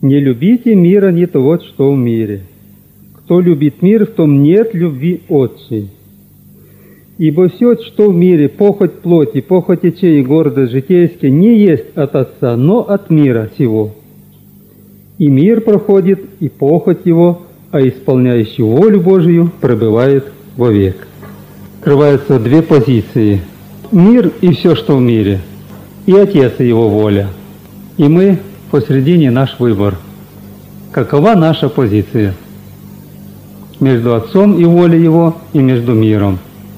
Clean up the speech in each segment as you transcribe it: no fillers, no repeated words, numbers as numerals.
Не любите мира, не того, что в мире. Кто любит мир, в том нет любви Отчей. Ибо все, что в мире, похоть плоти, похоть очей и гордость житейские, не есть от Отца, но от мира сего. И мир проходит, и похоть его, а исполняющий волю Божию пребывает вовек. Открываются две позиции. Мир и все, что в мире, и Отец и Его воля. И мы посредине наш выбор. Какова наша позиция? Между Отцом и волей Его, и между миром.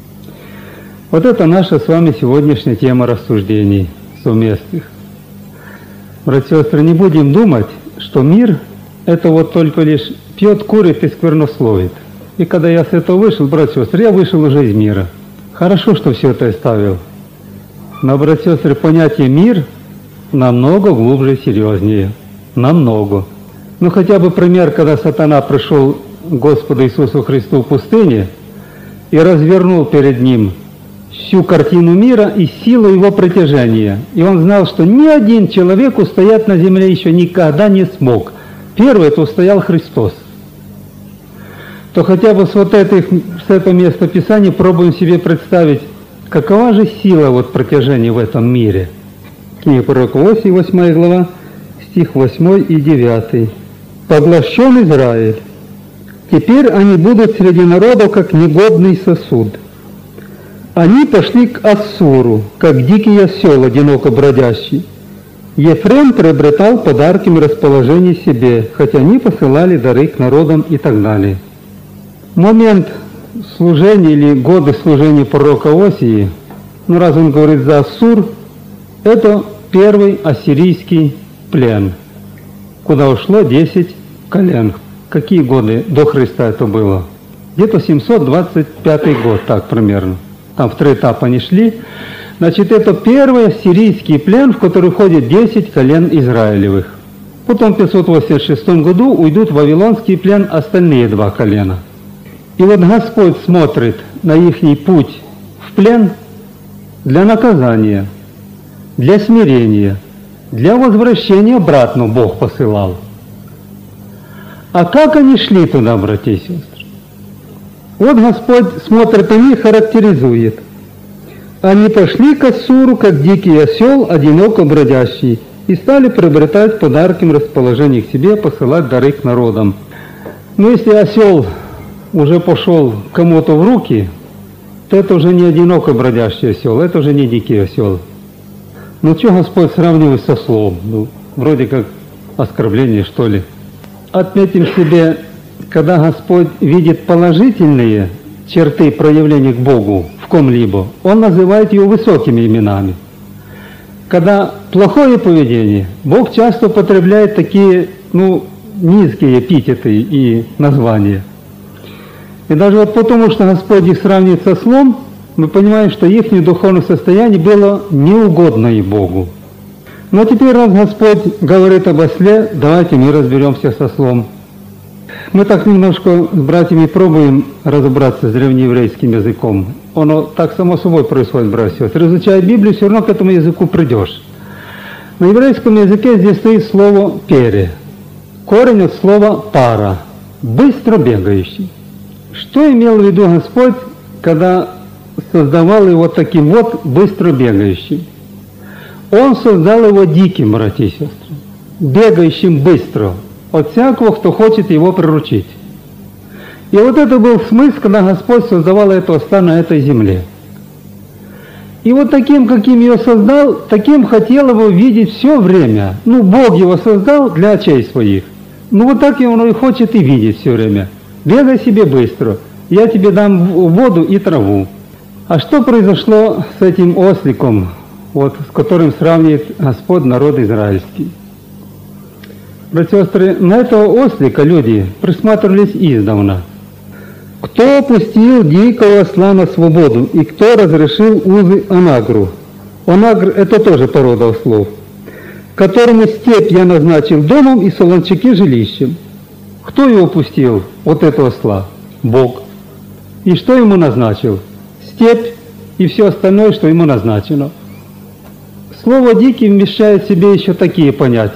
Вот это наша с вами сегодняшняя тема рассуждений совместных. Братья и сестры, не будем думать, что мир – это вот только лишь пьет, курит и сквернословит. И когда я с этого вышел, братья и сестры, я вышел уже из мира. Хорошо, что все это оставил. Но, братья и сестры, понятие «мир» намного глубже и серьезнее. Намного. Ну, хотя бы пример, когда сатана пришел к Господу Иисусу Христу в пустыне и развернул перед Ним всю картину мира и силу его притяжения. И он знал, что ни один человек устоять на земле еще никогда не смог. Первый это устоял Христос. То хотя бы с этого места Писания пробуем себе представить, какова же сила вот притяжения в этом мире. Книга пророка Осии, 8 глава, стих 8 и 9. «Поглощен Израиль. Теперь они будут среди народов, как негодный сосуд. Они пошли к Ассуру, как дикий осел, одиноко бродящий. Ефрем приобретал подарки и расположение себе, хотя они посылали дары к народам» и так далее. Момент служения или годы служения пророка Осии, ну раз он говорит за Ассур, это первый ассирийский плен, куда ушло 10 колен. Какие годы до Христа это было? Где-то 725 год, так примерно. Там в 3 этапа они шли. Значит, это первый ассирийский плен, в который входит 10 колен Израилевых. Потом в 586 году уйдут в вавилонский плен остальные 2 колена. И вот Господь смотрит на ихний путь в плен для наказания, для смирения, для возвращения обратно Бог посылал. А как они шли туда, братья и сестры? Вот Господь смотрит на них, характеризует. Они пошли к Ассуру, как дикий осел, одиноко бродящий, и стали приобретать подарки, расположение к себе, посылать дары к народам. Но если осел уже пошел кому-то в руки, то это уже не одиноко бродящий осел, это уже не дикий осел. Ну что Господь сравнивает со ослом? Ну, вроде как оскорбление, что ли. Отметим себе, когда Господь видит положительные черты проявления к Богу в ком-либо, Он называет его высокими именами. Когда плохое поведение, Бог часто употребляет такие, низкие эпитеты и названия. И даже вот потому, что Господь их сравнивает со ослом, мы понимаем, что их духовное состояние было неугодно и Богу. Но теперь, раз Господь говорит об осле, давайте мы разберемся со ослом. Мы так немножко с братьями пробуем разобраться с древнееврейским языком. Оно так само собой происходит, братья. Изучая Библию, все равно к этому языку придешь. На еврейском языке здесь стоит слово «пере». Корень от слова «пара», быстро бегающий. Что имел в виду Господь, когда создавал его таким вот быстро бегающим? Он создал его диким, братья и сестры, бегающим быстро, от всякого, кто хочет его приручить. И вот это был смысл, когда Господь создавал этого осла на этой земле. И вот таким, каким его создал, таким хотел его видеть все время. Бог его создал для очей своих. Вот так и он и хочет и видеть все время. Бегай себе быстро, я тебе дам воду и траву. А что произошло с этим осликом, с которым сравнивает Господь народ израильский? Братья и сестры, на этого ослика люди присматривались издавна. Кто опустил дикого осла на свободу, и кто разрешил узы онагру? Онагр – это тоже порода ослов. Которому степь я назначил домом и солончаки жилищем. Кто его пустил, вот этого осла? Бог. И что ему назначил? Степь и все остальное, что ему назначено. Слово «дикий» вмещает в себе еще такие понятия.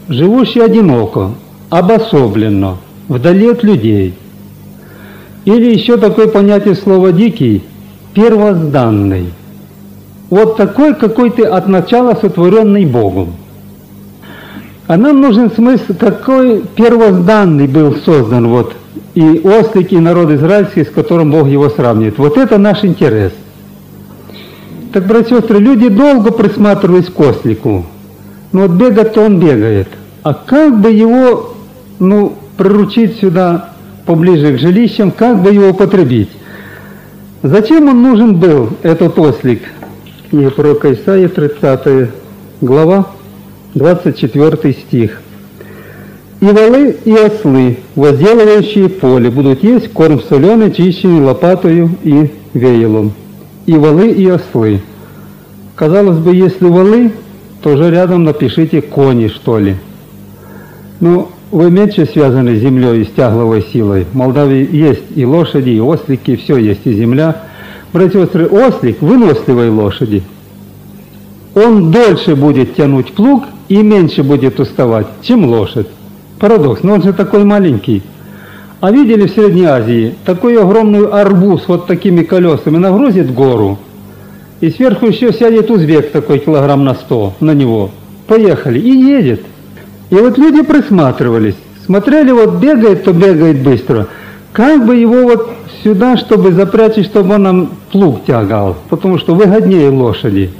живущий одиноко, обособленно, вдали от людей. Или еще такое понятие слова «дикий» – первозданный. Вот такой, какой ты от начала сотворенный Богом. А нам нужен смысл, какой первозданный был создан вот и ослик, и народ израильский, с которым Бог его сравнивает. Вот это наш интерес. Так, братья и сестры, люди долго присматривались к ослику. Ну вот бегать-то он бегает. А как бы его, приручить сюда поближе к жилищам, как бы его употребить? Зачем он нужен был, этот ослик? Книга пророка Исаии, 30 глава, 24 стих. «И волы, и ослы, возделывающие поле, будут есть корм соленый, чищенный лопатою и веялом». И волы, и ослы. Казалось бы, если волы, то уже рядом напишите кони, что ли. Вы меньше связаны с землей и с тягловой силой. В Молдавии есть и лошади, и ослики, все есть, и земля. Братья и сестры, ослик выносливой лошади. Он дольше будет тянуть плуг и меньше будет уставать, чем лошадь. Парадокс, но он же такой маленький. А видели в Средней Азии такую огромную арбу с вот такими колесами, нагрузит гору, и сверху еще сядет узбек такой килограмм на 100 на него. Поехали, и едет. И вот люди присматривались, смотрели, вот бегает, то бегает быстро. Как бы его вот сюда, чтобы запрячь, чтобы он нам плуг тягал, потому что выгоднее лошади.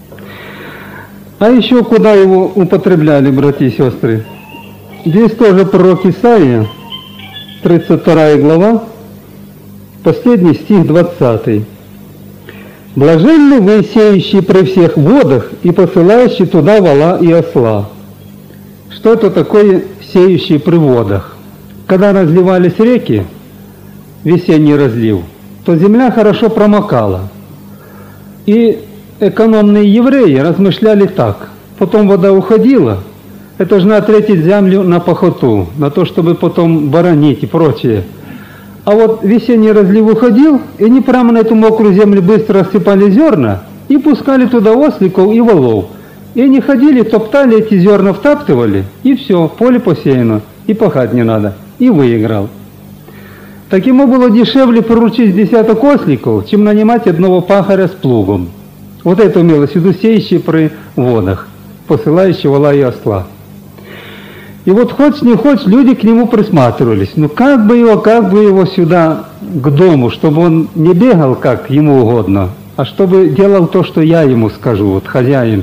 А еще куда его употребляли, братья и сестры? Здесь тоже пророк Исаия, 32 глава, последний стих 20. «Блаженны вы, сеющие при всех водах и посылающие туда вола и осла». Что это такое сеющие при водах? Когда разливались реки, весенний разлив, то земля хорошо промокала. И экономные евреи размышляли так: потом вода уходила, это же надо тратить землю на пахоту, на то, чтобы потом боронить и прочее. А вот весенний разлив уходил, и они прямо на эту мокрую землю быстро рассыпали зерна и пускали туда осликов и волов. И они ходили, топтали эти зерна, втаптывали, и все, поле посеяно, и пахать не надо, и выиграл. Так ему было дешевле приручить десяток осликов, чем нанимать одного пахаря с плугом. Вот это имелось в виду сеющие при водах, посылающие вола и осла. И вот хочешь не хочешь, люди к нему присматривались. Как бы его сюда, к дому, чтобы он не бегал, как ему угодно, а чтобы делал то, что я ему скажу, вот хозяин.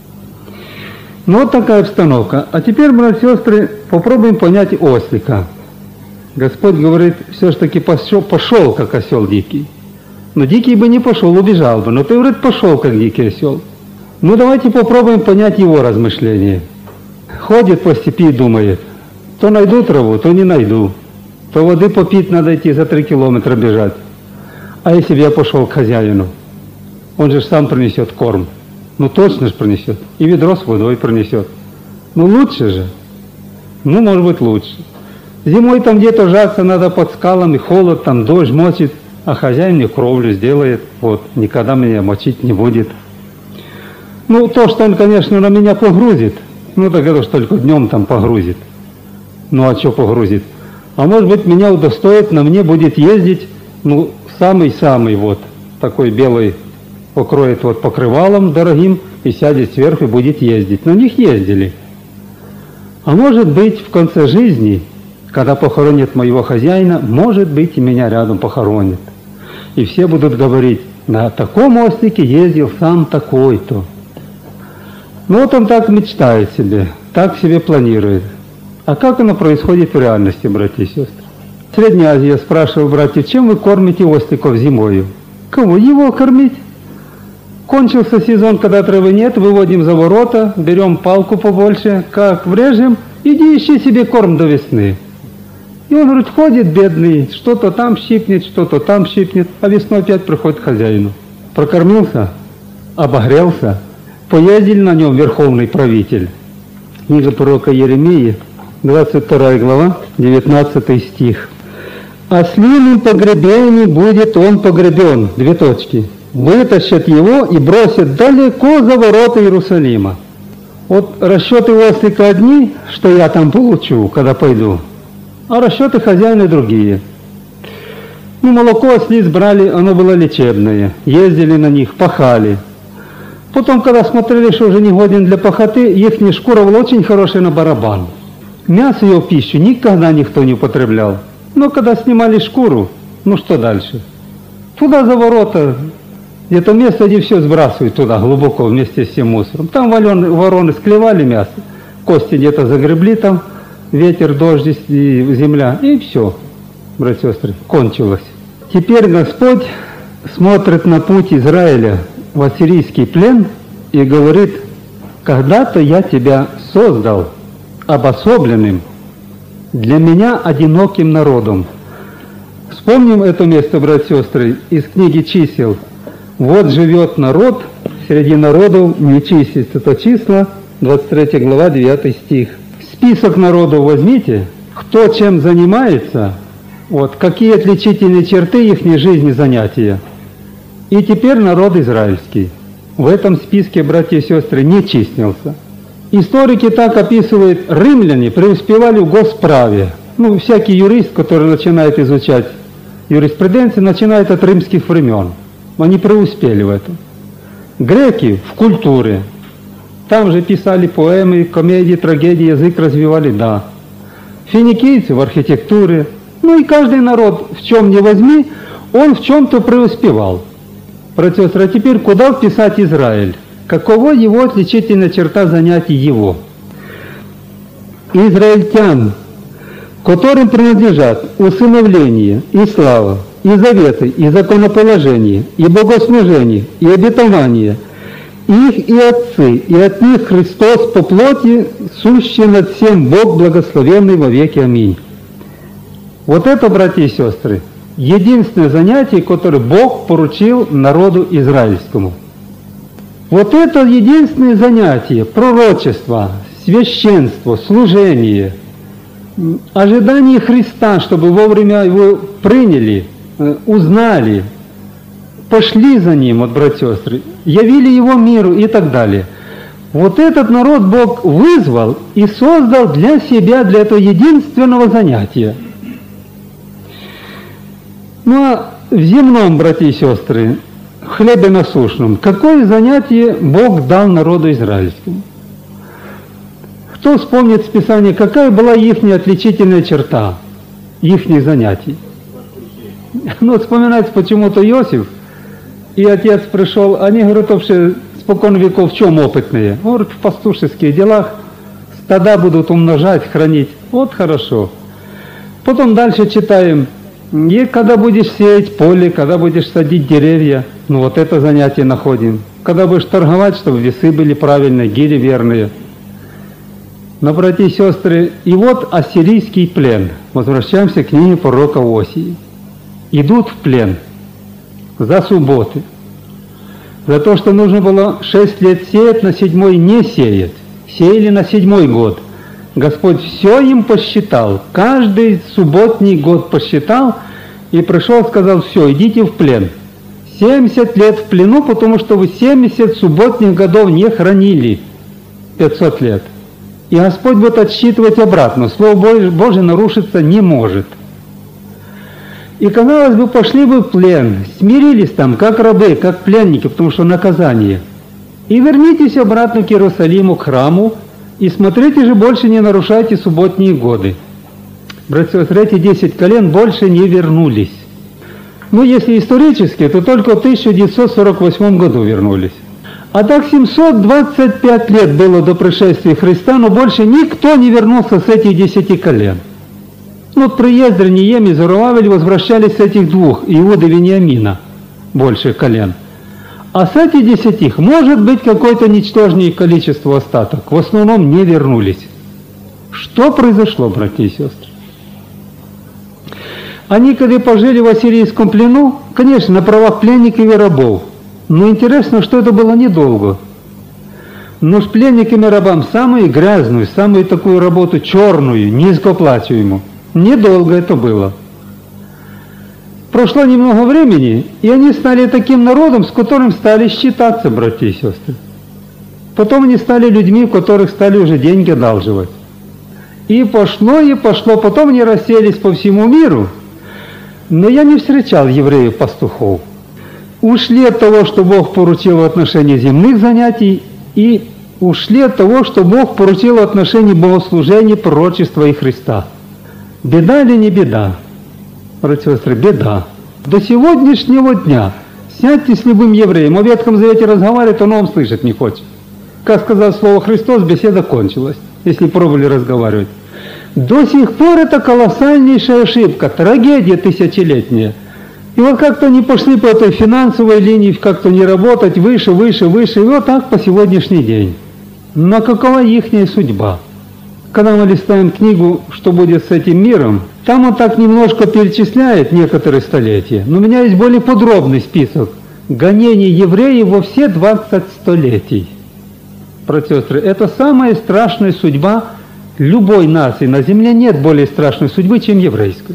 Вот такая обстановка. А теперь, братья и сестры, попробуем понять ослика. Господь говорит, все-таки пошел, как осел дикий. Но дикий бы не пошел, убежал бы. Но ты, говорит, пошел, как дикий осел. Давайте попробуем понять его размышления. Ходит по степи и думает, то найду траву, то не найду. То воды попить надо идти за 3 километра бежать. А если бы я пошел к хозяину? Он же сам принесет корм. Точно же принесет. И ведро с водой принесет. Лучше же. Может быть, лучше. Зимой там где-то жаться надо под скалами, холод, там дождь мочит, а хозяин мне кровлю сделает, никогда меня мочить не будет. То, что он, конечно, на меня погрузит, так это ж только днем там погрузит. А что погрузит? А может быть, меня удостоит, на мне будет ездить, самый-самый такой белый, покроет покрывалом дорогим и сядет сверху и будет ездить. На них ездили. А может быть, в конце жизни, когда похоронят моего хозяина, может быть, и меня рядом похоронят. И все будут говорить, на таком ослике ездил сам такой-то. Он так мечтает себе, так себе планирует. А как оно происходит в реальности, братья и сестры? В Средней Азии я спрашивал братьев, чем вы кормите осликов зимою? Кого? Его кормить? Кончился сезон, когда травы нет, выводим за ворота, берем палку побольше, как врежем, иди ищи себе корм до весны. И он, говорит, ходит бедный, что-то там щипнет, что-то там щипнет, а весной опять приходит к хозяину. Прокормился, обогрелся, поездил на нем верховный правитель. Книга пророка Еремии, 22 глава, 19 стих. «Ослиным погребением будет он погребен». Вытащат его и бросят далеко за ворота Иерусалима. Вот расчеты у Ослика одни, что я там получу, когда пойду, а расчеты хозяина другие. Ну, молоко ослиц брали, оно было лечебное, ездили на них, пахали. Потом, когда смотрели, что уже не годен для пахоты, ихняя шкура была очень хорошая на барабан. Мясо ее в пищу никогда никто не употреблял. Но когда снимали шкуру, ну что дальше? Туда за ворота, где-то место, где все сбрасывают туда, глубоко, вместе с всем мусором. Там вороны склевали мясо, кости где-то загребли там, ветер, дождь и земля, и все, братья и сестры, кончилось. Теперь Господь смотрит на путь Израиля в ассирийский плен и говорит: когда-то я тебя создал обособленным, для меня одиноким народом. Вспомним это место, братья и сестры, из книги «Чисел». Вот живет народ, среди народов не числится. Это числа, 23 глава, 9 стих. Список народов возьмите, кто чем занимается, вот, какие отличительные черты их жизни, занятия. И теперь народ израильский в этом списке, братья и сестры, не числился. Историки так описывают: римляне преуспевали в госправе. Ну, всякий юрист, который начинает изучать юриспруденцию, начинает от римских времен. Они преуспели в этом. Греки в культуре. Там же писали поэмы, комедии, трагедии, язык развивали, да. Финикийцы в архитектуре. Ну и каждый народ, в чем не возьми, он в чем-то преуспевал. Братья и сестры, а теперь куда вписать Израиль? Какова его отличительная черта занятий его? Израильтян, которым принадлежат усыновление и слава, и заветы, и законоположение, и богослужение, и обетование, их и отцы, и от них Христос по плоти, сущий над всем Бог благословенный во веки. Аминь. Вот это, братья и сестры, единственное занятие, которое Бог поручил народу израильскому. Вот это единственное занятие, пророчество, священство, служение, ожидание Христа, чтобы вовремя его приняли, узнали, пошли за ним, вот, братья и сестры, явили его миру и так далее. Вот этот народ Бог вызвал и создал для себя, для этого единственного занятия. Ну а в земном, братья и сестры, в хлебе насущном, какое занятие Бог дал народу израильскому? Кто вспомнит с Писания, какая была их отличительная черта их занятий? Ну, вспоминается почему-то Иосиф, и отец пришел, они, говорят, вообще спокон веков в чем опытные? Говорят, в пастушеских делах, стада будут умножать, хранить. Вот хорошо. Потом дальше читаем, и когда будешь сеять поле, когда будешь садить деревья, ну вот это занятие находим. Когда будешь торговать, чтобы весы были правильные, гири верные. Но, братья и сестры, и вот ассирийский плен. Возвращаемся к книге пророка Осии. Идут в плен за субботы. За то, что нужно было 6 лет сеять, на 7-й не сеять. Сеяли на 7-й год. Господь все им посчитал, каждый субботний год посчитал, и пришел, сказал: все, идите в плен. 70 лет в плену, потому что вы 70 субботних годов не хранили. 500 лет. И Господь будет отсчитывать обратно. Слово Божие нарушиться не может. И, казалось бы, пошли бы в плен, смирились там, как рабы, как пленники, потому что наказание. И вернитесь обратно к Иерусалиму, к храму, и смотрите же, больше не нарушайте субботние годы. Братья и сестры, эти 10 колен больше не вернулись. Ну, если исторически, то только в 1948 году вернулись. А так 725 лет было до пришествия Христа, но больше никто не вернулся с этих 10 колен. Ну, вот при Ездре, Нееме, Зоровавеле возвращались с этих двух, Иуды, Вениамина, больше колен. А с этих 10 может быть какое-то ничтожное количество остаток. В основном не вернулись. Что произошло, братья и сестры? Они, когда пожили в ассирийском плену, конечно, на правах пленников и рабов. Но интересно, что это было недолго. Но с пленниками и рабам самую грязную, самую такую работу черную, низкооплачиваемую. Недолго это было. Прошло немного времени, и они стали таким народом, с которым стали считаться, братья и сестры. Потом они стали людьми, у которых стали уже деньги одалживать. И пошло. Потом они расселись по всему миру. Но я не встречал евреев-пастухов. Ушли от того, что Бог поручил в отношении земных занятий, и ушли от того, что Бог поручил в отношении богослужения, пророчества и Христа. Беда или не беда? Братья и сестры, беда. До сегодняшнего дня сядьте с любым евреем, о Ветхом Завете разговаривает, он вам слышать не хочет. Как сказал слово Христос, беседа кончилась, если пробовали разговаривать. До сих пор это колоссальнейшая ошибка, трагедия тысячелетняя. И вот как-то они пошли по этой финансовой линии, как-то не работать, выше, и вот так по сегодняшний день. Но какова ихняя судьба? Когда мы листаем книгу «Что будет с этим миром», там он так немножко перечисляет некоторые столетия. Но у меня есть более подробный список гонений евреев во все 20 столетий. Братья и сестры, это самая страшная судьба любой нации. На земле нет более страшной судьбы, чем еврейской.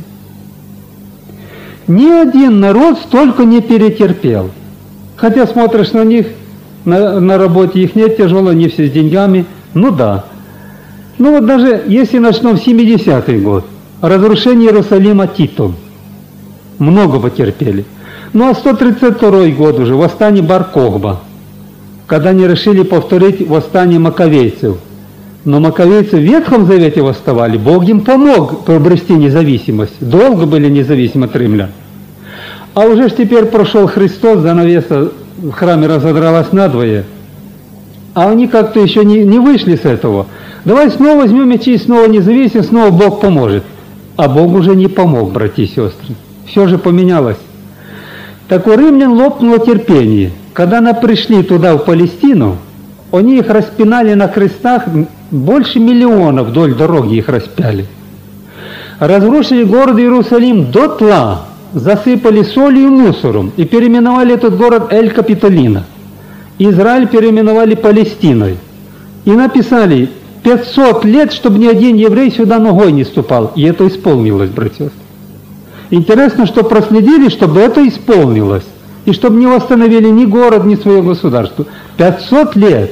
Ни один народ столько не перетерпел. Хотя смотришь на них, на работе их нет тяжело, они все с деньгами. Ну да. Ну вот даже если начнем в 70-й год, разрушение Иерусалима Титом, много потерпели. Ну а 132 год уже, восстание Бар-Кохба, когда они решили повторить восстание маковейцев. Но маковейцы в Ветхом Завете восставали, Бог им помог приобрести независимость. Долго были независимы от римлян. А уже ж теперь прошел Христос, занавеса в храме разодралась надвое. А они как-то еще не вышли с этого. Давай снова возьмем мечи, снова независим, снова Бог поможет. А Бог уже не помог, братья и сестры. Все же поменялось. Так у римлян лопнуло терпение. Когда они пришли туда, в Палестину, они их распинали на крестах, больше миллиона вдоль дороги их распяли. Разрушили город Иерусалим дотла, засыпали солью и мусором и переименовали этот город Эль-Капитолино. Израиль переименовали Палестиной. И написали 500 лет, чтобы ни один еврей сюда ногой не ступал. И это исполнилось, братья. Интересно, что проследили, чтобы это исполнилось. И чтобы не восстановили ни город, ни свое государство. 500 лет.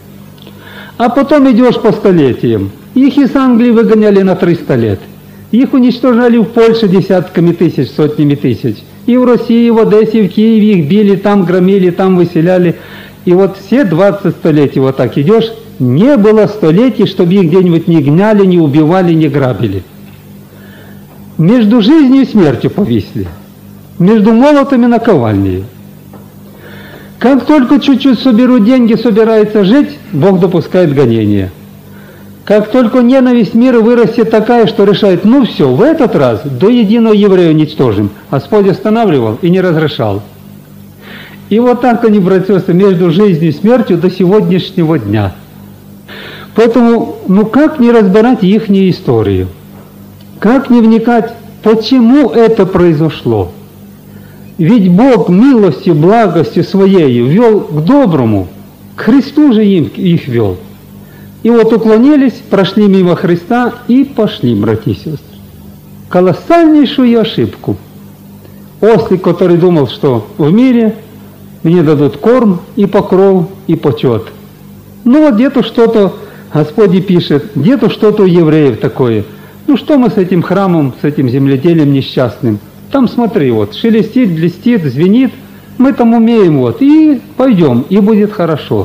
А потом идешь по столетиям. Их из Англии выгоняли на 300 лет. Их уничтожали в Польше десятками тысяч, сотнями тысяч. И в России, и в Одессе, и в Киеве их били, там громили, там выселяли. И вот все 20 столетий вот так идешь, не было столетий, чтобы их где-нибудь не гнали, не убивали, не грабили. Между жизнью и смертью повисли. Между молотами наковальней. Как только чуть-чуть соберут деньги, собирается жить, Бог допускает гонения. Как только ненависть мира вырастет такая, что решает, ну все, в этот раз до единого еврея уничтожим. Господь останавливал и не разрешал. И вот так они, братья и сестры, между жизнью и смертью до сегодняшнего дня. Поэтому, ну как не разбирать ихнюю историю? Как не вникать, почему это произошло? Ведь Бог милостью, благостью Своею вел к доброму, к Христу же их вел. И вот уклонились, прошли мимо Христа и пошли, братья и сестры. Колоссальнейшую ошибку. Ослик, который думал, что в мире мне дадут корм и покров и почет. Ну вот где-то что-то, Господь и пишет, где-то что-то у евреев такое. Ну что мы с этим храмом, с этим земледелием несчастным? Там смотри, вот, шелестит, блестит, звенит, мы там умеем, вот, и пойдем, и будет хорошо.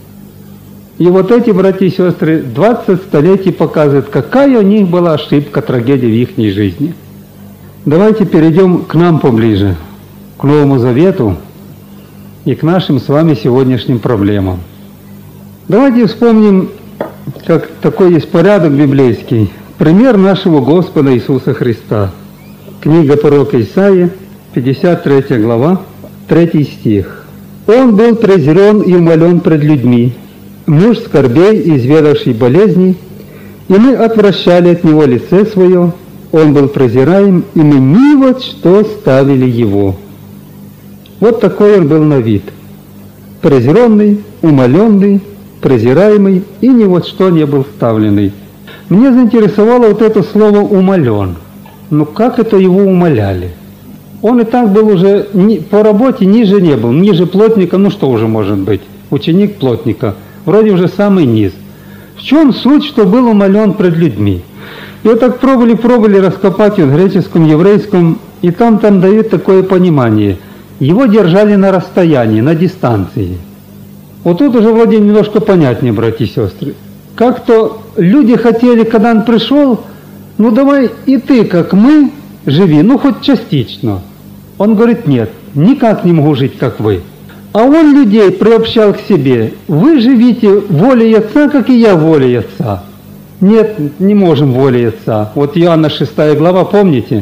И вот эти, братья и сестры, 20 столетий показывают, какая у них была ошибка, трагедия в их жизни. Давайте перейдем к нам поближе, к Новому Завету и к нашим с вами сегодняшним проблемам. Давайте вспомним, как такой есть порядок библейский, пример нашего Господа Иисуса Христа. Книга пророка Исаии, 53 глава, 3 стих. «Он был презрен и умолен пред людьми, муж скорбей, изведавший болезней, и мы отвращали от него лице свое, он был презираем, и мы ни вот что ставили его». Вот такой он был на вид. Презренный, умоленный, презираемый, и ни вот что не был вставленный. Мне заинтересовало вот это слово «умолен». Ну как это его умоляли? Он и так был уже по работе ниже не был, ниже плотника, ну что уже может быть? Ученик плотника. вроде уже самый низ. В чем суть, что был умолен пред людьми? И вот так пробовали раскопать в греческом, еврейском, и там дают такое понимание. Его держали на расстоянии, на дистанции. Вот тут уже вроде немножко понятнее, братья и сестры. Как-то люди хотели, когда он пришел, ну давай и ты, как мы, живи, ну хоть частично. Он говорит, нет, никак не могу жить, как вы. А он людей приобщал к себе. Вы живите волей Отца, как и я волей Отца. Нет, не можем волей Отца. Вот Иоанна 6 глава, помните?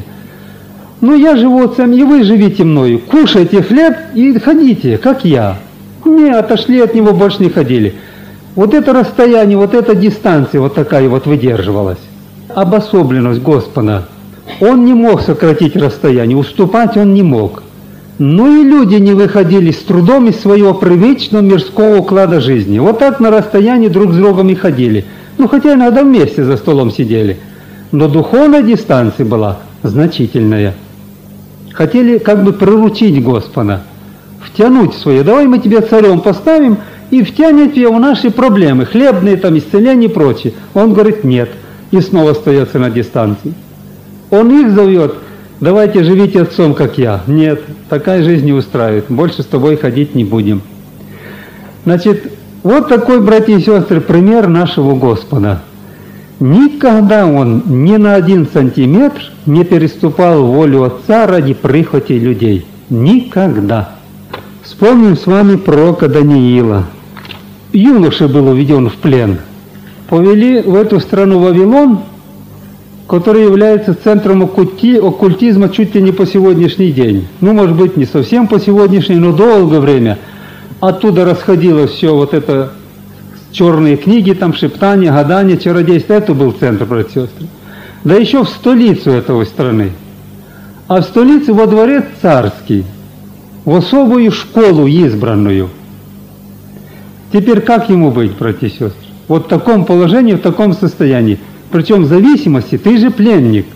Ну я живу Отцем, и вы живите мною. Кушайте хлеб и ходите, как я. Не, отошли от него, больше не ходили. Вот это расстояние, вот эта дистанция вот такая вот выдерживалась. Обособленность Господа. Он не мог сократить расстояние, уступать он не мог. Но и люди не выходили с трудом из своего привычного мирского уклада жизни. Вот так на расстоянии друг с другом и ходили. Ну, хотя иногда вместе за столом сидели. Но духовная дистанция была значительная. Хотели как бы приручить Господа, втянуть в свое. Давай мы тебя царем поставим и втянем тебя в наши проблемы, хлебные, там, исцеления и прочее. Он говорит, нет. И снова остается на дистанции. Он их зовет, давайте живите Отцом, как я. Нет, такая жизнь не устраивает, больше с тобой ходить не будем. Значит, вот такой, братья и сестры, пример нашего Господа. Никогда он ни на 1 сантиметр не переступал волю Отца ради прихоти людей. Никогда. Вспомним с вами пророка Даниила. Юноша был уведен в плен. Повели в эту страну Вавилон, который является центром оккультизма чуть ли не по сегодняшний день. Ну, может быть, не совсем по сегодняшний, но долгое время. Оттуда расходилось все вот это, черные книги, там шептания, гадания, чародейство. Это был центр, братья и сестры. Да еще в столицу этой страны. А в столице во дворец царский, в особую школу избранную. Теперь как ему быть, братья и сестры? Вот в таком положении, в таком состоянии. Причем в зависимости, ты же пленник.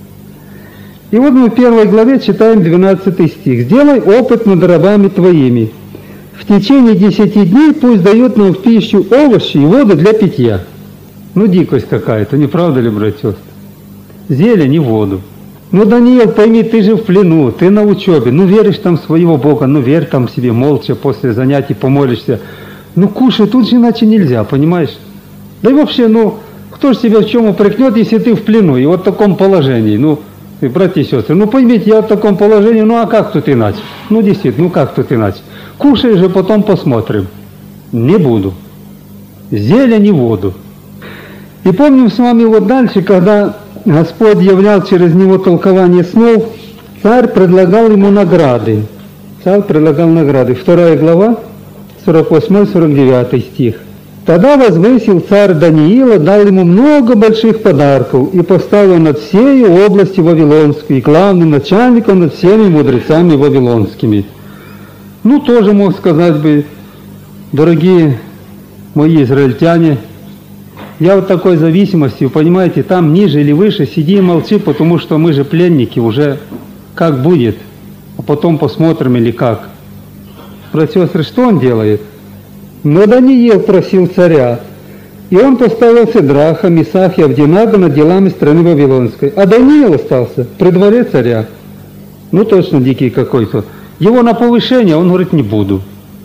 И вот мы в 1 главе читаем 12 стих. «Сделай опыт над рабами твоими. В течение 10 дней пусть дают нам в пищу овощи и воду для питья». Ну, дикость какая-то, не правда ли, братья? Зелень и воду. Ну, Даниил, пойми, ты же в плену, ты на учебе, ну, веришь там в своего Бога, ну, верь там себе молча, после занятий помолишься. Ну, кушай, тут же иначе нельзя, понимаешь? Да и вообще, ну, кто же тебя в чем упрекнет, если ты в плену и вот в таком положении? Ну, братья и сестры, ну, поймите, я в таком положении, ну, а как тут иначе? Ну, действительно, ну, как тут иначе? Кушай же, потом посмотрим. Не буду. Зелень и воду. И помним с вами вот дальше, когда Господь являл через него толкование снов, царь предлагал ему награды. Царь предлагал награды. 2 глава, 48-49 стих. «Тогда возвысил царь Даниила, дал ему много больших подарков и поставил над всей областью Вавилонской, и главным начальником над всеми мудрецами вавилонскими». Ну, тоже мог сказать бы, дорогие мои израильтяне, я вот такой зависимостью, понимаете, там ниже или выше, сиди и молчи, потому что мы же пленники, уже как будет, а потом посмотрим или как. Братья и сестры, что он делает? Но Даниил просил царя, и он поставил Сидраха, Мисаха и Авдинага над делами страны Вавилонской. А Даниил остался при дворе царя. Ну, точно дикий какой-то. Его на повышение, он говорит, не буду.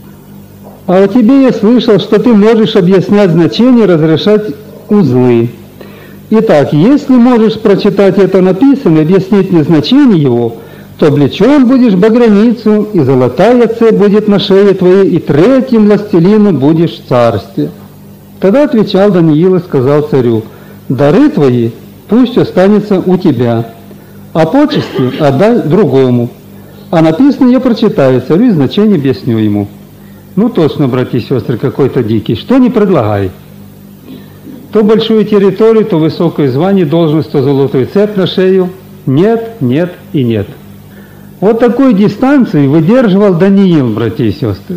А о тебе я слышал, что ты можешь объяснять значение, разрешать узлы. Итак, если можешь прочитать это написано, объяснить мне значение его, то облечен будешь багряницу, и золотая цепь будет на шее твоей, и третьим властелину будешь в царстве. Тогда отвечал Даниил и сказал царю, дары твои пусть останется у тебя, а почести отдай другому. А написано я прочитаю царю и значение объясню ему. Ну точно, братья и сестры, какой-то дикий. Что не предлагай? То большую территорию, то высокое звание, должность, то золотую цепь на шею. Нет, нет и нет. Вот такую дистанцию выдерживал Даниил, братья и сестры.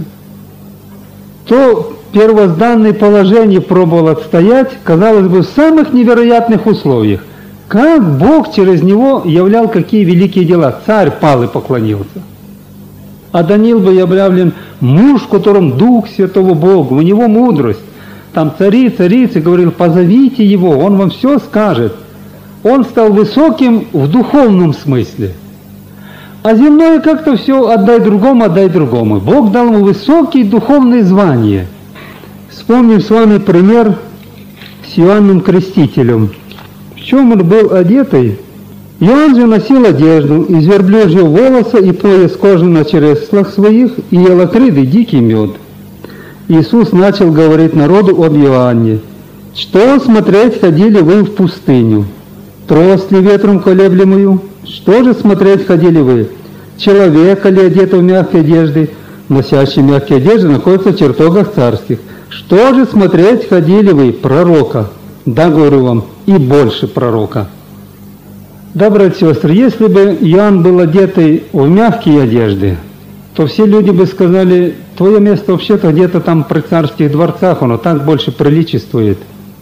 То первозданное положение пробовал отстоять, казалось бы, в самых невероятных условиях. Как Бог через него являл какие великие дела. Царь пал и поклонился. А Даниил был объявлен муж, в котором Дух Святого Бога, у него мудрость. там царицы, говорил, позовите его, он вам все скажет. Он стал высоким в духовном смысле. А земное как-то все отдай другому. Бог дал ему высокие духовные звания. Вспомним с вами пример с Иоанном Крестителем. В чем он был одетый? Иоанн же носил одежду из верблюжьего волоса и пояс кожи на череслах своих, и ел акриды, дикий мед. Иисус начал говорить народу об Иоанне. Что смотреть ходили вы в пустыню? Трость ли ветром колеблемую? Что же смотреть ходили вы? Человека ли одетого в мягкие одежды? Носящий мягкие одежды находится в чертогах царских. Что же смотреть ходили вы? Пророка. Да, говорю вам, и больше пророка. Да, братья и сестры, если бы Иоанн был одетый в мягкие одежды, то все люди бы сказали, твое место вообще-то где-то там при царских дворцах, оно так больше приличествует.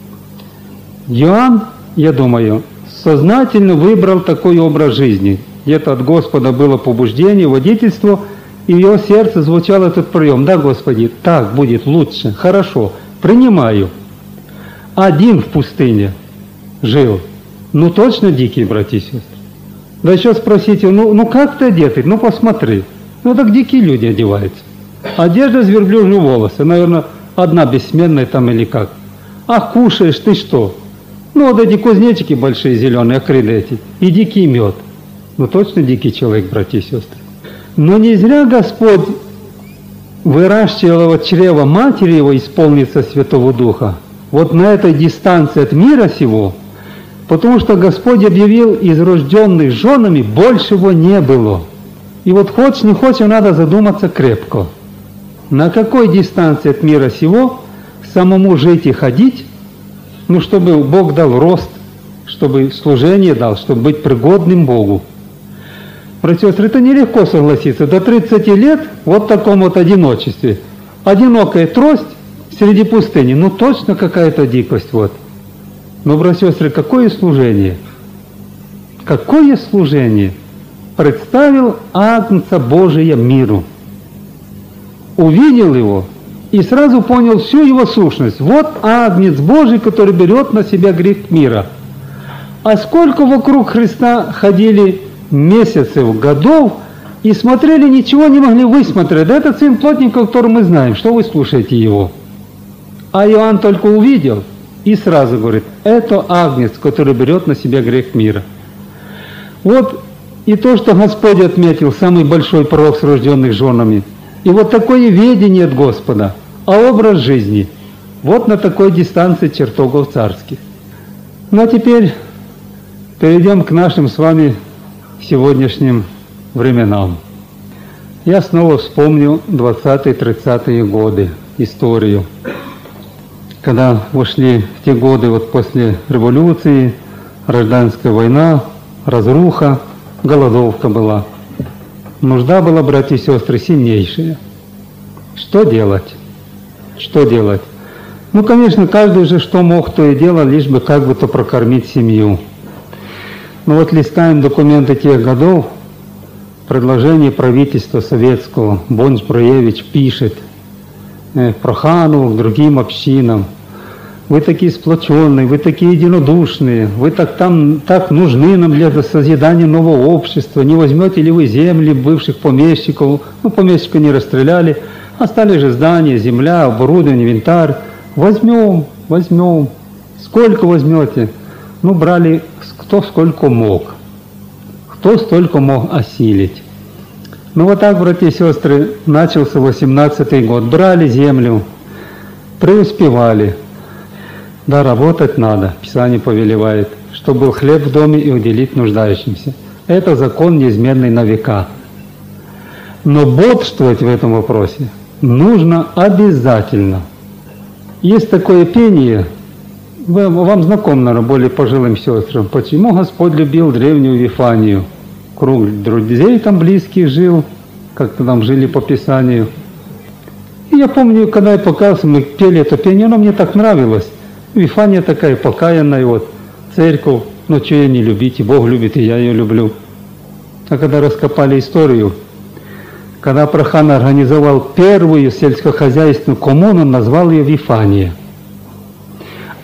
Иоанн, я думаю, сознательно выбрал такой образ жизни. Где-то от Господа было побуждение, водительство, и в его сердце звучал этот прием. Да, Господи, так будет лучше, хорошо, принимаю. Один в пустыне жил. Ну точно дикий, братья и сестры. Да еще спросите, ну как ты одетый? Ну посмотри. Ну так дикие люди одеваются. Одежда из верблюжьего волоса, наверное, одна бессменная там или как. А кушаешь ты что? Ну вот эти кузнечики большие, зеленые, акриды эти, и дикий мед. Ну точно дикий человек, братья и сестры. Но не зря Господь выращивал от чрева матери его исполниться Святого Духа. Вот на этой дистанции от мира сего, потому что Господь объявил, из рожденных женами большего не было. И вот хочешь, не хочешь, надо задуматься крепко. На какой дистанции от мира сего самому жить и ходить, ну, чтобы Бог дал рост, чтобы служение дал, чтобы быть пригодным Богу. Братья и сестры, это нелегко согласиться. До 30 лет вот в таком вот одиночестве. Одинокая трость среди пустыни, ну точно какая-то дикость вот. Но, братья и сестры, какое служение? Какое служение? Представил Агнца Божия миру. Увидел его и сразу понял всю его сущность. Вот Агнец Божий, который берет на себя грех мира. А сколько вокруг Христа ходили месяцев, годов, и смотрели, ничего не могли высмотреть. Да это сын плотника, который мы знаем, что вы слушаете его. А Иоанн только увидел и сразу говорит, это Агнец, который берет на себя грех мира. Вот и то, что Господь отметил, самый большой пророк с рожденных женами. И вот такое ведение от Господа, а образ жизни, вот на такой дистанции чертогов царских. Ну а теперь перейдем к нашим с вами сегодняшним временам. Я снова вспомню 20-30-е годы, историю. Когда вошли в те годы, вот после революции, гражданская война, разруха, голодовка была. Нужда была, братья и сестры, сильнейшая. Что делать? Что делать? Ну, конечно, каждый же что мог, то и делал, лишь бы как бы то прокормить семью. Но вот листаем документы тех годов, предложение правительства советского, Бонч-Бруевич пишет Проханову, к другим общинам. Вы такие сплоченные, вы такие единодушные, вы так нужны нам для созидания нового общества. Не возьмете ли вы земли бывших помещиков? Ну, помещика не расстреляли, остались же здания, земля, оборудование, инвентарь. Возьмем. Сколько возьмете? Ну, брали кто сколько мог. Кто столько мог осилить. Ну, вот так, братья и сестры, начался 18-й год. Брали землю, преуспевали. Да, работать надо, Писание повелевает, чтобы был хлеб в доме и уделить нуждающимся. Это закон неизменный на века. Но бодрствовать в этом вопросе нужно обязательно. Есть такое пение, вам знакомо, наверное, более пожилым сестрам, почему Господь любил древнюю Вифанию. Круг друзей там близких жил, как-то там жили по Писанию. И я помню, когда я показывал, мы пели это пение, оно мне так нравилось. Вифания такая покаянная, вот, церковь, ну что ее не любить, и Бог любит, и я ее люблю. А когда раскопали историю, когда Прохан организовал первую сельскохозяйственную коммуну, назвал ее Вифания.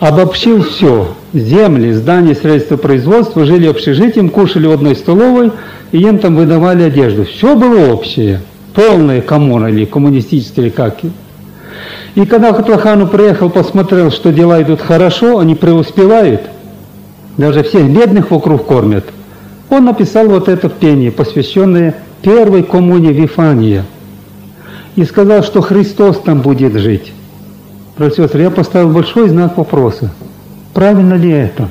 обобщил все. Земли, здания, средства производства, жили общежитием, кушали в одной столовой, и им там выдавали одежду. Все было общее. Полная коммуна или коммунистическая, или как. И когда Котлахану приехал, посмотрел, что дела идут хорошо, они преуспевают, даже всех бедных вокруг кормят, он написал вот это пение, посвященное первой коммуне Вифания, и сказал, что Христос там будет жить. Братья и сестры, я поставил большой знак вопроса. Правильно ли это?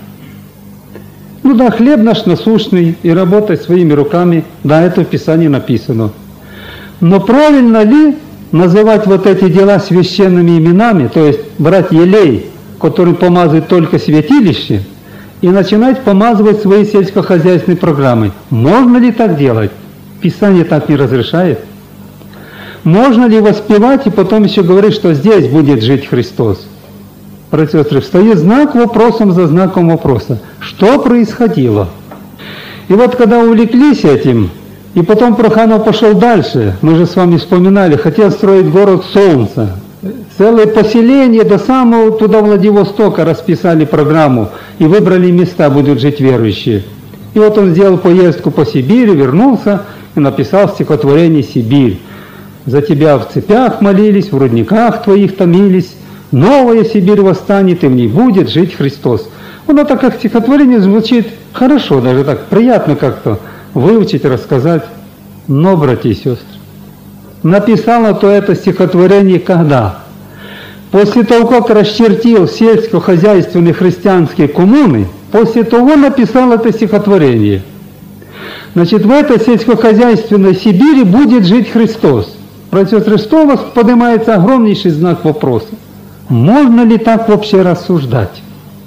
Ну да, хлеб наш насущный, и работать своими руками, да, это в Писании написано. Но правильно ли называть вот эти дела священными именами, то есть брать елей, который помазывает только святилище, и начинать помазывать свои сельскохозяйственные программы? Можно ли так делать? Писание так не разрешает. Можно ли воспевать и потом еще говорить, что здесь будет жить Христос? Братья и сестры, встает знак вопросом за знаком вопроса. Что происходило? И вот когда увлеклись этим, и потом Проханов пошел дальше, мы же с вами вспоминали, хотел строить город Солнца. Целое поселение до самого туда Владивостока расписали программу и выбрали места, будут жить верующие. И вот он сделал поездку по Сибири, вернулся и написал стихотворение «Сибирь». «За тебя в цепях молились, в рудниках твоих томились, новая Сибирь восстанет, и в ней будет жить Христос». Оно так как стихотворение звучит хорошо, даже так приятно как-то выучить, рассказать. Но, братья и сестры, написала то это стихотворение когда? После того, как расчертил сельскохозяйственные христианские коммуны, после того написал это стихотворение. Значит, в этой сельскохозяйственной Сибири будет жить Христос. Братья и сестры, что у вас поднимается огромнейший знак вопроса. Можно ли так вообще рассуждать?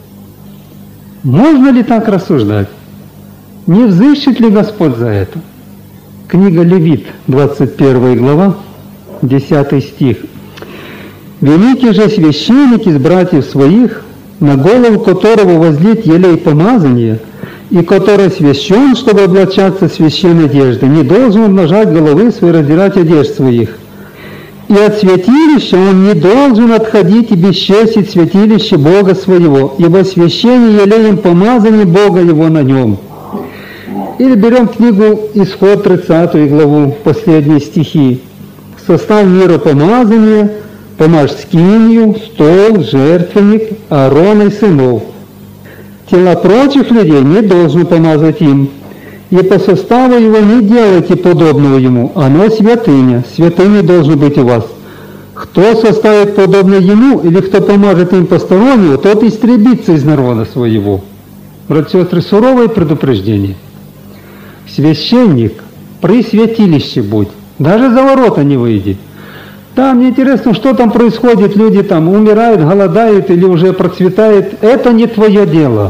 Можно ли так рассуждать? Не взыщет ли Господь за это? Книга Левит, 21 глава, 10 стих. «Великий же священник из братьев своих, на голову которого возлит елей помазания, и который священ, чтобы облачаться в священной одежды, не должен умножать головы свои, раздирать одежд своих. И от святилища он не должен отходить и бесчестить святилище Бога своего, ибо священие елеем помазания Бога его на нем». Или берем книгу Исход, 30 главу, последние стихи. «Состав миропомазания, помажь скинию, стол, жертвенник, Аарона и сынов. Тела прочих людей не должно помазать им, и по составу его не делайте подобного ему, оно святыня, святыней должно быть у вас. Кто составит подобно ему, или кто помажет им постороннего, тот истребится из народа своего». Братья и сестры, суровое предупреждение. Священник при святилище будь, даже за ворота не выйди. Да, мне интересно, что там происходит, люди там умирают, голодают или уже процветают. Это не твое дело.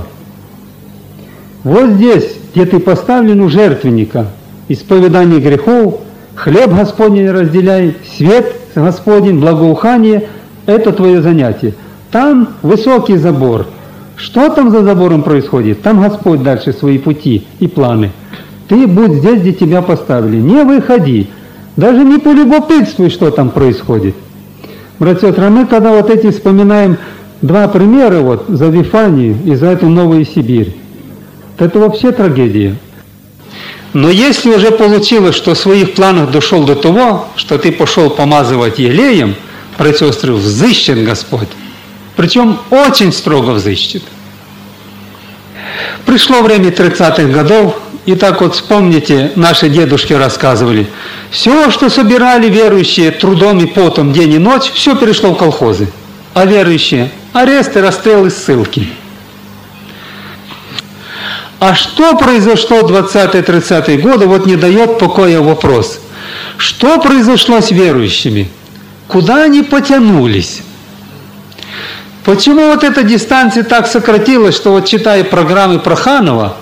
Вот здесь, где ты поставлен у жертвенника, исповедание грехов, хлеб Господень не разделяй, свет Господень, благоухание, это твое занятие. Там высокий забор. Что там за забором происходит? Там Господь дальше свои пути и планы. Ты будь здесь, где тебя поставили. Не выходи. Даже не полюбопытствуй, что там происходит. Братья и сестры, мы когда вот эти вспоминаем два примера вот, за Вифанию и за эту Новую Сибирь, то это вообще трагедия. Но если уже получилось, что в своих планах дошел до того, что ты пошел помазывать елеем, братья и сестры, взыщет Господь. Причем очень строго взыщет. Пришло время 30-х годов, и так вот вспомните, наши дедушки рассказывали, все, что собирали верующие трудом и потом день и ночь, все перешло в колхозы. А верующие – аресты, расстрелы, ссылки. А что произошло в 20-30-е годы, вот не дает покоя вопрос. Что произошло с верующими? Куда они потянулись? Почему вот эта дистанция так сократилась, что вот читая программы Проханова,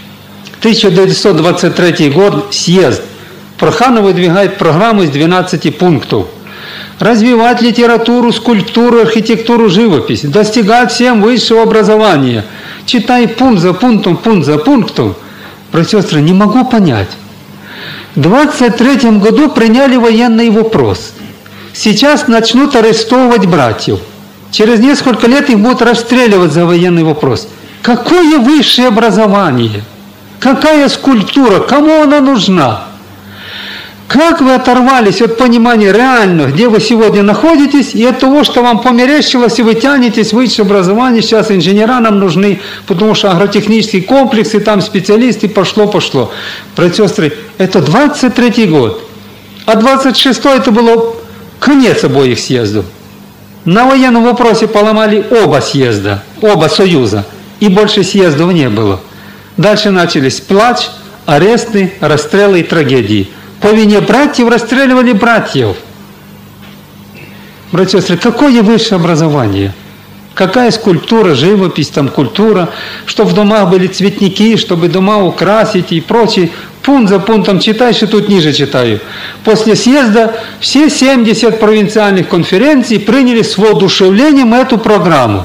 1923 год, съезд, Проханов выдвигает программу из 12 пунктов. Развивать литературу, скульптуру, архитектуру, живопись, достигать всем высшего образования. Читай пункт за пунктом, пункт за пунктом. Братья и сестры, не могу понять. В 1923 году приняли военный вопрос. Сейчас начнут арестовывать братьев. Через несколько лет их будут расстреливать за военный вопрос. Какое высшее образование? Какая скульптура? Кому она нужна? Как вы оторвались от понимания реально, где вы сегодня находитесь, и от того, что вам померещилось, и вы тянетесь в высшее образование, сейчас инженера нам нужны, потому что агротехнический комплекс, и там специалисты, пошло. Братья и сестры, это 23-й год. А 26-й это было конец обоих съездов. На военном вопросе поломали оба съезда, оба союза, и больше съездов не было. Дальше начались плач, аресты, расстрелы и трагедии. По вине братьев расстреливали братьев. Братья и сестры, какое высшее образование? Какая скульптура, живопись, там культура, чтобы в домах были цветники, чтобы дома украсить и прочее. Пункт за пунктом читаешь, и тут ниже читаю. После съезда все 70 провинциальных конференций приняли с воодушевлением эту программу.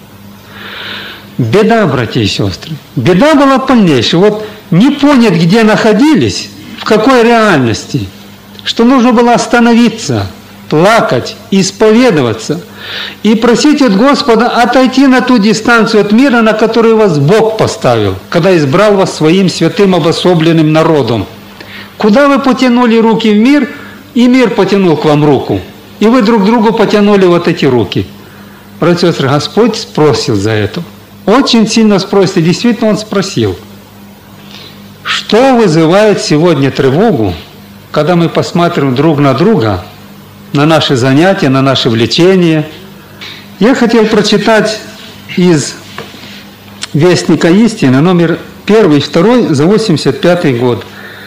Беда, братья и сестры. Беда была полнейшая. Вот не понять, где находились, в какой реальности, что нужно было остановиться, плакать, исповедоваться и просить от Господа отойти на ту дистанцию от мира, на которую вас Бог поставил, когда избрал вас своим святым обособленным народом. Куда вы потянули руки в мир, и мир потянул к вам руку, и вы друг другу потянули вот эти руки. Братья и сестры, Господь спросил за это. Очень сильно спросил, и действительно Он спросил. Что вызывает сегодня тревогу, когда мы посмотрим друг на друга, на наши занятия, на наши влечения? Я хотел прочитать из Вестника истины, номер 1 и 2 за 85 год.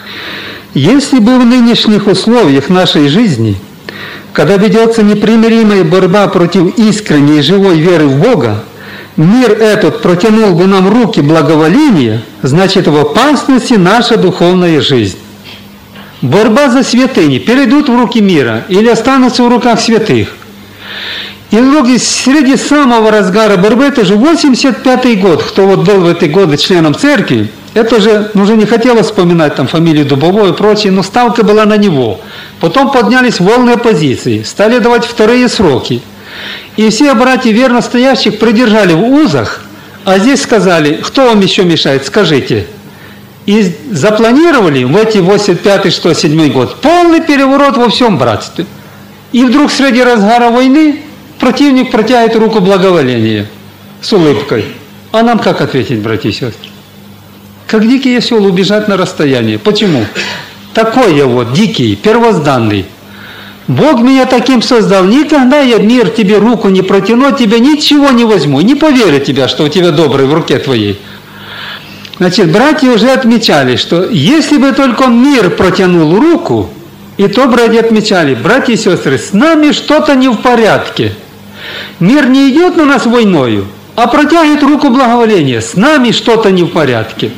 Если бы в нынешних условиях нашей жизни, когда ведется непримиримая борьба против искренней живой веры в Бога, мир этот протянул бы нам руки благоволения, значит, в опасности наша духовная жизнь. Борьба за святыни перейдут в руки мира или останутся в руках святых. И вдруг среди самого разгара борьбы, это же 85-й год, кто вот был в эти годы членом церкви, это же, уже не хотелось вспоминать там фамилию Дубовой и прочее, но ставка была на него. Потом поднялись волны оппозиции, стали давать вторые сроки. И все братья верно стоящих придержали в узах, а здесь сказали, кто вам еще мешает, скажите. И запланировали в эти 85-й год полный переворот во всем братстве. И вдруг среди разгара войны противник протягивает руку благоволения с улыбкой. А нам как ответить, братья и сестры? Как дикий осел убежать на расстояние. Почему? Такой я вот, дикий, первозданный. Бог меня таким создал, никогда я мир тебе руку не протяну, тебе ничего не возьму, не поверю тебя, что у тебя добрый в руке твоей. Значит, братья уже отмечали, что если бы только мир протянул руку, и то братья отмечали, братья и сестры, с нами что-то не в порядке. Мир не идет на нас войною, а протягивает руку благоволения, с нами что-то не в порядке.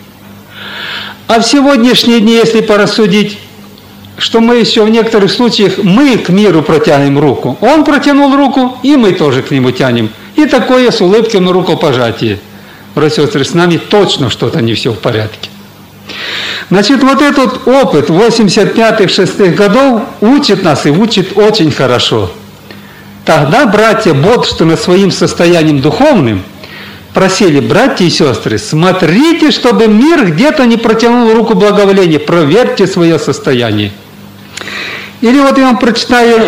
А в сегодняшние дни, если порассудить, что мы еще в некоторых случаях, мы к миру протянем руку. Он протянул руку, и мы тоже к нему тянем. И такое с улыбкой на рукопожатие. Братья и сестры, с нами точно что-то не все в порядке. Значит, вот этот опыт 85-6 годов учит нас и учит очень хорошо. Тогда братья, бодрствуя над своим состоянием духовным, просили, братья и сестры, смотрите, чтобы мир где-то не протянул руку благоволения, проверьте свое состояние. Или вот я вам прочитаю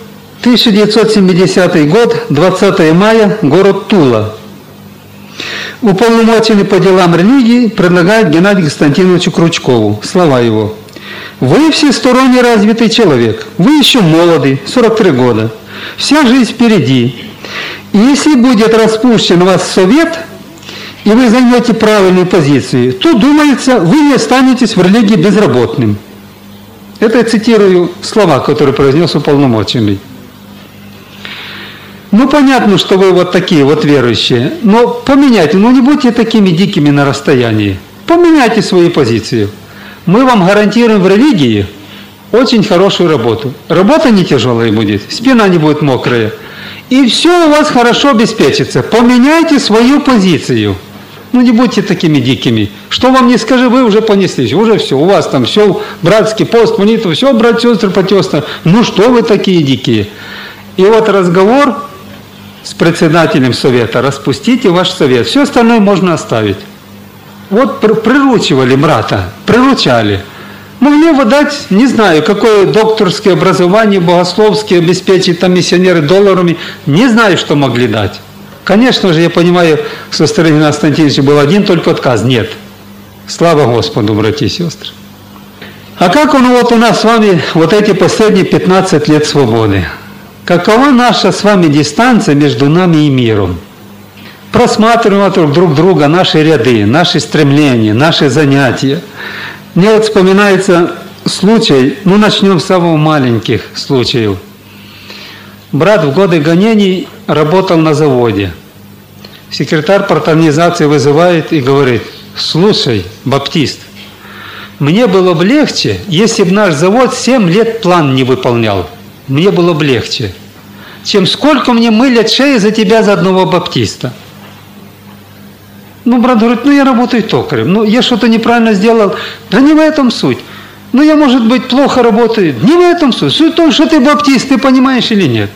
1970 год, 20 мая, город Тула. Уполномоченный по делам религии предлагает Геннадию Константиновичу Крючкову. Слова его. Вы всесторонне развитый человек, вы еще молоды, 43 года, вся жизнь впереди. И если будет распущен у вас совет, и вы займете правильную позицию, то, думается, вы не останетесь в религии безработным. Это я цитирую слова, которые произнес уполномоченный. Ну, понятно, что вы вот такие вот верующие, но поменяйте, не будьте такими дикими на расстоянии. Поменяйте свою позицию. Мы вам гарантируем в религии очень хорошую работу. Работа не тяжелая будет, спина не будет мокрая. И все у вас хорошо обеспечится. Поменяйте свою позицию. Не будьте такими дикими. Что вам не скажи, вы уже понеслись. Уже все, у вас там все, братский пост, молитва, все, братья, сестры, потесто. Ну что вы такие дикие? И вот разговор с председателем совета, распустите ваш совет, все остальное можно оставить. Вот приручивали брата, приручали. Могли его дать, не знаю, какое докторское образование, богословское, обеспечить там миссионеры долларами, не знаю, что могли дать. Конечно же, я понимаю, со стороны Игната Константиновича был один только отказ. Нет. Слава Господу, братья и сестры. А как он вот у нас с вами вот эти последние 15 лет свободы? Какова наша с вами дистанция между нами и миром? Просматриваем друг друга, наши ряды, наши стремления, наши занятия. Мне вот вспоминается случай, начнем с самых маленьких случаев. Брат в годы гонений работал на заводе. Секретарь парт организации вызывает и говорит: слушай, баптист, мне было бы легче, если бы наш завод 7 лет план не выполнял. Мне было бы легче, чем сколько мне мылят шеи за тебя, за одного баптиста. Брат говорит, я работаю токарем, я что-то неправильно сделал. Да не в этом суть. Я, может быть, плохо работаю. Не в этом суть. Суть в том, что ты баптист, ты понимаешь или нет?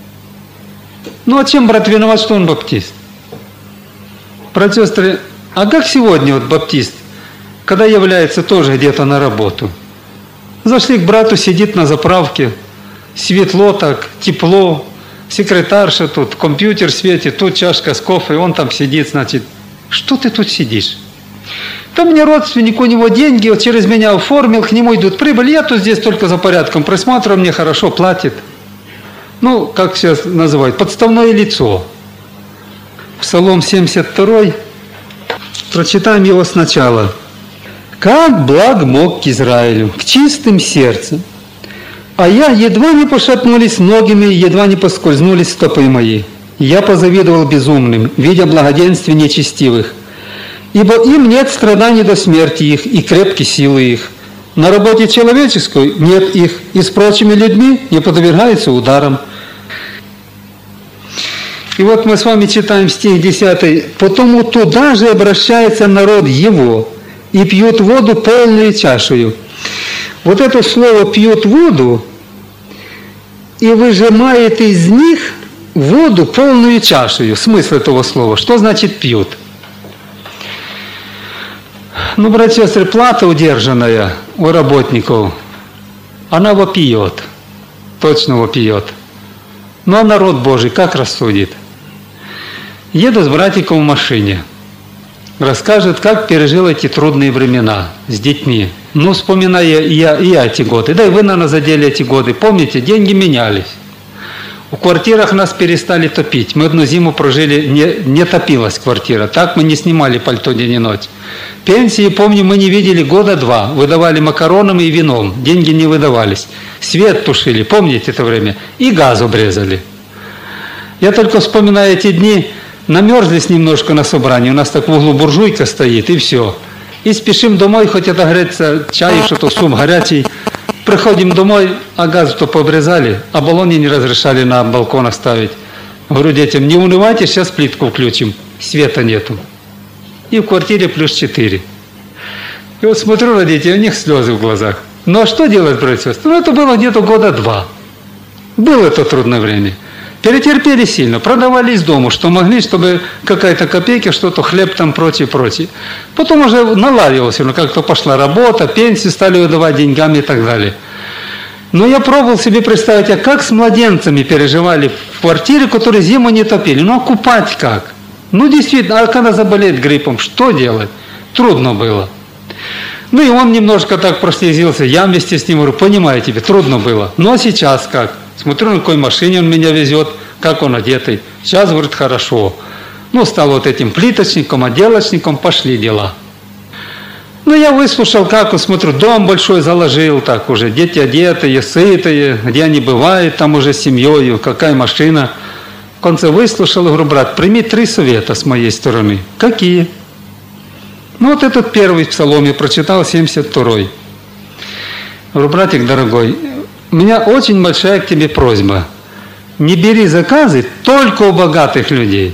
А чем брат виноват, что он баптист? Братья и сестры, а как сегодня вот баптист, когда является тоже где-то на работу? Зашли к брату, сидит на заправке, светло так, тепло, секретарша тут, компьютер светит, тут чашка с кофе, он там сидит, значит, что ты тут сидишь? Да мне родственник, у него деньги, вот через меня оформил, к нему идут прибыль, я тут здесь только за порядком присматриваю, мне хорошо платит. Как сейчас называют, подставное лицо. Псалом 72, прочитаем его сначала. «Как благ мог к Израилю, к чистым сердцем, а я едва не пошатнулись ногами, едва не поскользнулись стопы мои. Я позавидовал безумным, видя благоденствие нечестивых, ибо им нет страданий до смерти их и крепкой силы их. На работе человеческой нет их, и с прочими людьми не подвергаются ударам». И вот мы с вами читаем стих 10. «Потому туда же обращается народ его, и пьют воду полную чашею». Вот это слово «пьют воду» и выжимает из них воду полную чашею. Смысл этого слова. Что значит «пьют»? Братья и сестры, плата удержанная у работников, она вопиет. Точно вопиет. А народ Божий как рассудит? Еду с братиком в машине. Расскажет, как пережил эти трудные времена с детьми. Вспоминая и я эти годы. Да и вы, наверное, задели эти годы. Помните, деньги менялись. В квартирах нас перестали топить. Мы одну зиму прожили, не топилась квартира. Так мы не снимали пальто день и ночь. Пенсии, помню, мы не видели года 2. Выдавали макаронами и вином. Деньги не выдавались. Свет тушили, помните это время? И газ обрезали. Я только вспоминаю эти дни, намерзлись немножко на собрании. У нас так в углу буржуйка стоит, и все. И спешим домой, хоть это греется чай, что-то сум горячий. Приходим домой, а газ то пообрезали, а баллоны не разрешали на балконах ставить. Говорю детям, не унывайте, сейчас плитку включим. Света нету. И в квартире +4. И вот смотрю на детей, у них слезы в глазах. А что делать, братья и сестры? Это было где-то года 2. Было это трудное время. Перетерпели сильно, продавали из дому, что могли, чтобы какая-то копейка, что-то, хлеб там, прочее. Потом уже наладилось, как-то пошла работа, пенсии стали выдавать деньгами и так далее. Но я пробовал себе представить, а как с младенцами переживали в квартире, которые зиму не топили. А купать как? Действительно, а когда заболеет гриппом, что делать? Трудно было. И он немножко так прослезился, я вместе с ним говорю, понимаю тебе, трудно было. А сейчас как? Смотрю, на какой машине он меня везет, как он одетый. Сейчас, говорит, хорошо. Стал вот этим плиточником, отделочником, пошли дела. Я выслушал, как он, смотрю, дом большой заложил, так уже, дети одетые, сытые, где они бывают, там уже с семьей, какая машина. В конце выслушал, говорю, брат, прими 3 совета с моей стороны. Какие? Вот этот первый псалом я прочитал, 72-й. Говорю, братик дорогой, у меня очень большая к тебе просьба. Не бери заказы только у богатых людей.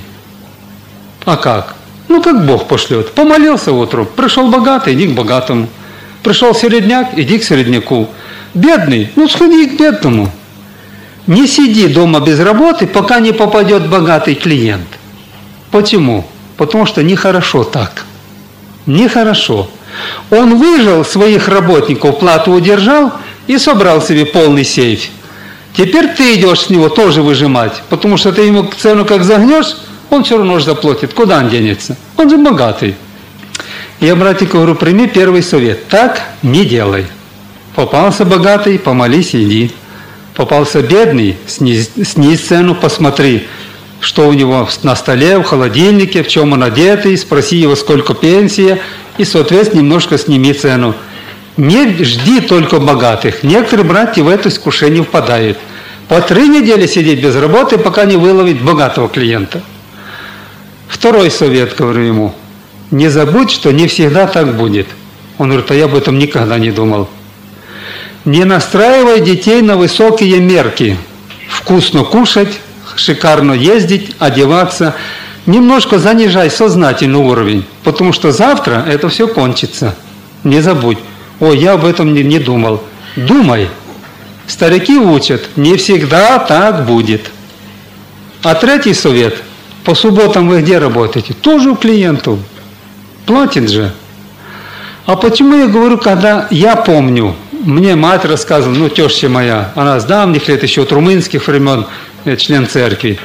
А как? Как Бог пошлет. Помолился утром, пришел богатый, иди к богатому. Пришел середняк, иди к середняку. Бедный, сходи к бедному. Не сиди дома без работы, пока не попадет богатый клиент. Почему? Потому что нехорошо так. Нехорошо. Он выжил своих работников, плату удержал и собрал себе полный сейф. Теперь ты идешь с него тоже выжимать, потому что ты ему цену как загнешь, он все равно же заплатит. Куда он денется? Он же богатый. Я, братик, говорю, прими первый совет. Так не делай. Попался богатый, помолись и иди. Попался бедный, снизь цену, посмотри, что у него на столе, в холодильнике, в чем он одетый, спроси его, сколько пенсия, и, соответственно, немножко сними цену. Не жди только богатых. Некоторые братья в это искушение впадают. По 3 недели сидеть без работы, пока не выловить богатого клиента. Второй совет, говорю ему. Не забудь, что не всегда так будет. Он говорит, а я об этом никогда не думал. Не настраивай детей на высокие мерки. Вкусно кушать, шикарно ездить, одеваться. Немножко занижай сознательный уровень, потому что завтра это все кончится. Не забудь. Ой, я об этом не думал. Думай. Старики учат, не всегда так будет. А третий совет. По субботам вы где работаете? Тоже у клиентов. Платит же. А почему я говорю, когда я помню, мне мать рассказывала, ну, теща моя, она с давних лет, еще от румынских времен, член церкви.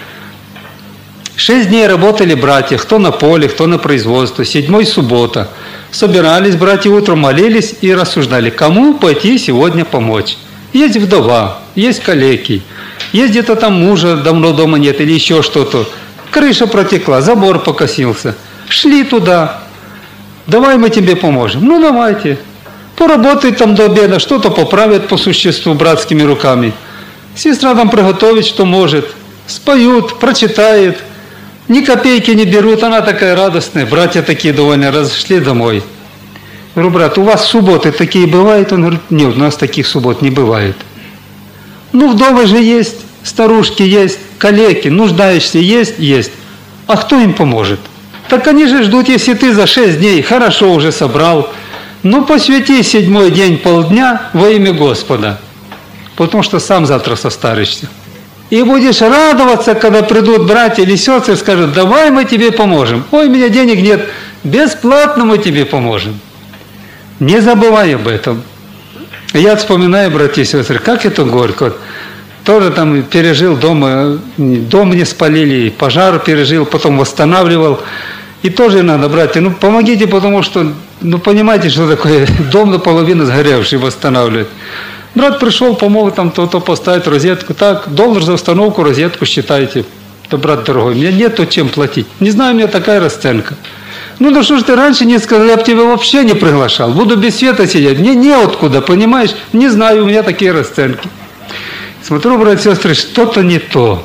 6 дней работали братья, кто на поле, кто на производстве, 7-й суббота. Собирались братья утром, молились и рассуждали, кому пойти сегодня помочь. Есть вдова, есть калеки, есть где-то там мужа, давно дома нет или еще что-то. Крыша протекла, забор покосился. Шли туда. Давай мы тебе поможем. Ну, давайте. Поработают там до обеда, что-то поправят по существу братскими руками. Сестра там приготовит, что может. Споют, прочитает. Ни копейки не берут, она такая радостная. Братья такие довольны, разошли домой. Говорю, брат, у вас субботы такие бывают? Он говорит, нет, у нас таких суббот не бывает. Ну, вдовы же есть, старушки есть, калеки, нуждающиеся есть. А кто им поможет? Так они же ждут, если ты за 6 дней хорошо уже собрал. Ну, посвяти 7-й день полдня во имя Господа, потому что сам завтра состаришься. И будешь радоваться, когда придут братья или сестры и скажут, давай мы тебе поможем. Ой, у меня денег нет, бесплатно мы тебе поможем. Не забывай об этом. Я вспоминаю, братья и сестры, как это горько. Тоже там пережил дома, дом не спалили, пожар пережил, потом восстанавливал. И тоже надо, братья, ну помогите, потому что, ну понимаете, что такое дом наполовину сгоревший восстанавливать. Брат пришел, помог там то поставить розетку. Так, $1 за установку, розетку считайте. Да, брат дорогой, у меня нету чем платить. Не знаю, у меня такая расценка. Ну что ж ты раньше не сказал, я бы тебя вообще не приглашал. Буду без света сидеть. Мне неоткуда, понимаешь? Не знаю, у меня такие расценки. Смотрю, братья и сестры, что-то не то.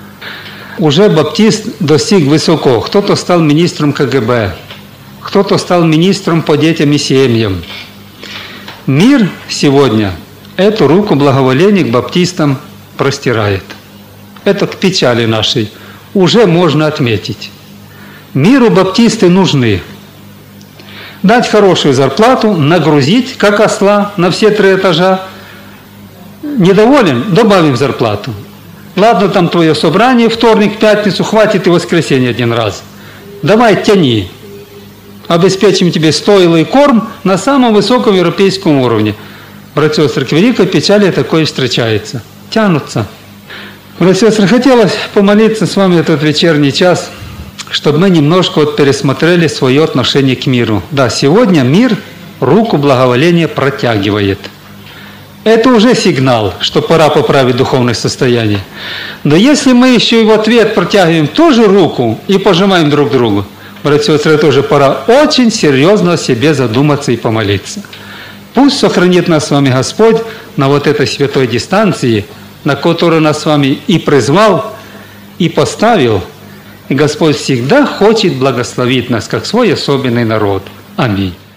Уже баптист достиг высоко. Кто-то стал министром КГБ. Кто-то стал министром по детям и семьям. Мир сегодня эту руку благоволения к баптистам простирает. Это к печали нашей. Уже можно отметить. Миру баптисты нужны. Дать хорошую зарплату, нагрузить, как осла, на все 3 этажа. Недоволен? Добавим зарплату. Ладно, там твое собрание, вторник, пятницу, хватит и воскресенье 1 раз. Давай, тяни. Обеспечим тебе стойло и корм на самом высоком европейском уровне. Братья и сестры, к великой печали такое встречается. Тянутся. Братья и сестры, хотелось помолиться с вами этот вечерний час, чтобы мы немножко пересмотрели свое отношение к миру. Да, сегодня мир руку благоволения протягивает. Это уже сигнал, что пора поправить духовное состояние. Но если мы еще и в ответ протягиваем тоже руку и пожимаем друг другу, братья и сестры, тоже пора очень серьезно о себе задуматься и помолиться. Пусть сохранит нас с вами Господь на вот этой святой дистанции, на которую нас с вами и призвал, и поставил. И Господь всегда хочет благословить нас, как свой особенный народ. Аминь.